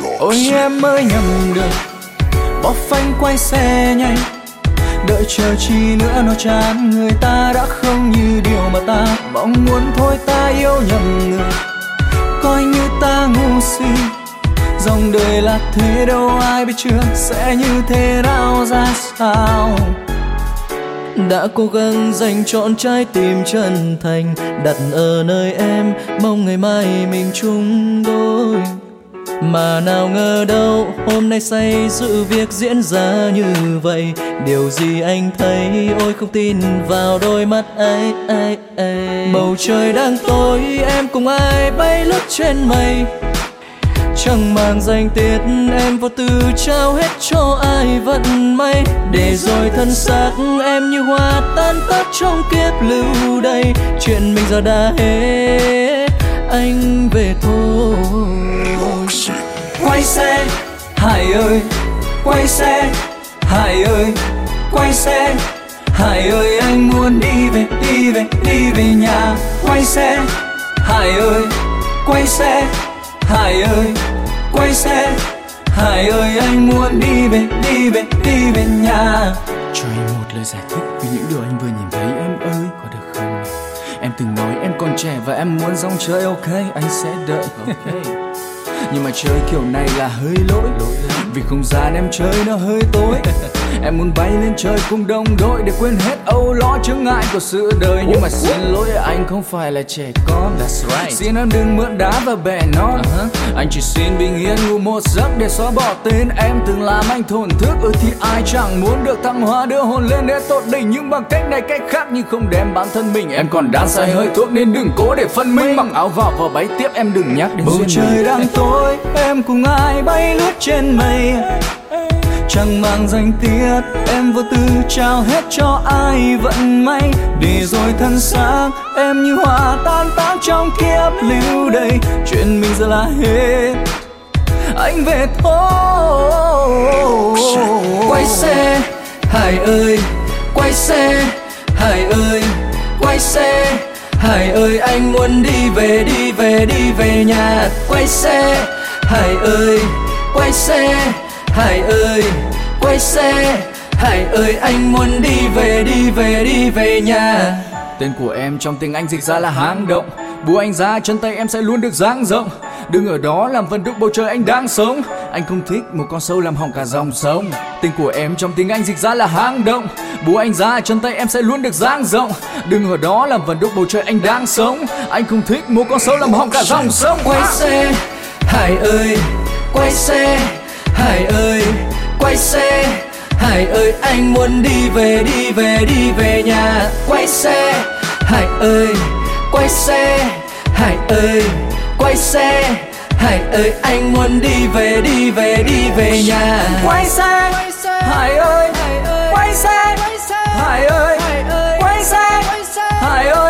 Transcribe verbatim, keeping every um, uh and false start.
Ôi em mới nhầm đường, bỏ phanh quay xe nhanh, đợi chờ chi nữa nó chán. Người ta đã không như điều mà ta mong muốn, thôi ta yêu nhầm người, coi như ta ngu si. Dòng đời là thế đâu ai biết trước sẽ như thế nào ra sao. Đã cố gắng dành trọn trái tim chân thành, đặt ở nơi em, mong ngày mai mình chung đôi. Mà nào ngờ đâu hôm nay say sự việc diễn ra như vậy. Điều gì anh thấy ôi không tin vào đôi mắt ấy, ấy, ấy. Bầu trời đang tối em cùng ai bay lướt trên mây, chẳng màng danh tiết em vô tư trao hết cho ai vận may. Để rồi thân xác em như hoa tan tác trong kiếp lưu đây. Chuyện mình giờ đã hết, anh về thôi. Quay xe Hải ơi, quay xe Hải ơi, quay xe Hải ơi, anh muốn đi về, đi về, đi về nhà. Quay xe Hải ơi, quay xe Hải ơi, quay xe Hải ơi, anh muốn đi về, đi về, đi về nhà. Cho anh một lời giải thích vì những điều anh vừa nhìn thấy em ơi, có được không? Em từng nói em còn trẻ và em muốn rong chơi, ok, anh sẽ đợi, ok. Nhưng mà chơi kiểu này là hơi lỗi, vì không gian em chơi nó hơi tối. Em muốn bay lên trời cùng đồng đội để quên hết âu lo chướng ngại của sự đời. Nhưng mà xin lỗi anh không phải là trẻ con, that's right. Xin em đừng mượn đá và bẻ non, uh-huh. Anh chỉ xin bình yên ngủ một giấc để xóa bỏ tên em từng làm anh thổn thức. Ừ thì ai chẳng muốn được thăng hoa đưa hồn lên đến tột đỉnh, nhưng bằng cách này cách khác nhưng không đem bản thân mình. Em còn đang say hơi thuốc nên đừng cố để phân minh. Mặc áo vào và bay tiếp em đừng nhắc đến bầu duyên trời mình. Đang tối em cùng ai bay lướt trên mây, chẳng màng danh tiết em vô tư trao hết cho ai vận may. Để rồi thân xác em như hoa tan tác trong kiếp lưu đây. Chuyện mình giờ là hết, anh về thôi. Quay xe Hải ơi, quay xe Hải ơi, quay xe Hải ơi, anh muốn đi về, đi về, đi về nhà. Quay xe Hải ơi, quay xe Hải ơi, quay xe Hải ơi, anh muốn đi về, đi về, đi về nhà. Tên của em trong tiếng Anh dịch ra là hang động. Buông anh ra chân tay em sẽ luôn được dang rộng. Đừng ở đó làm vần đục bầu trời anh đang sống. Anh không thích một con sâu làm hỏng cả dòng sông. Tên của em trong tiếng Anh dịch ra là hang động. Buông anh ra chân tay em sẽ luôn được dang rộng. Đừng ở đó làm vần đục bầu trời anh đang sống. Anh không thích một con sâu làm hỏng cả dòng sông. Quay xe Hải ơi, quay xe Hải ơi, quay xe Hải ơi, anh muốn đi về, đi về, đi về nhà. Quay xe Hải ơi, quay xe Hải ơi, quay xe Hải ơi, anh muốn đi về, đi về, đi về nhà. Quay xe Hải ơi, quay xe Hải ơi, quay xe Hải ơi.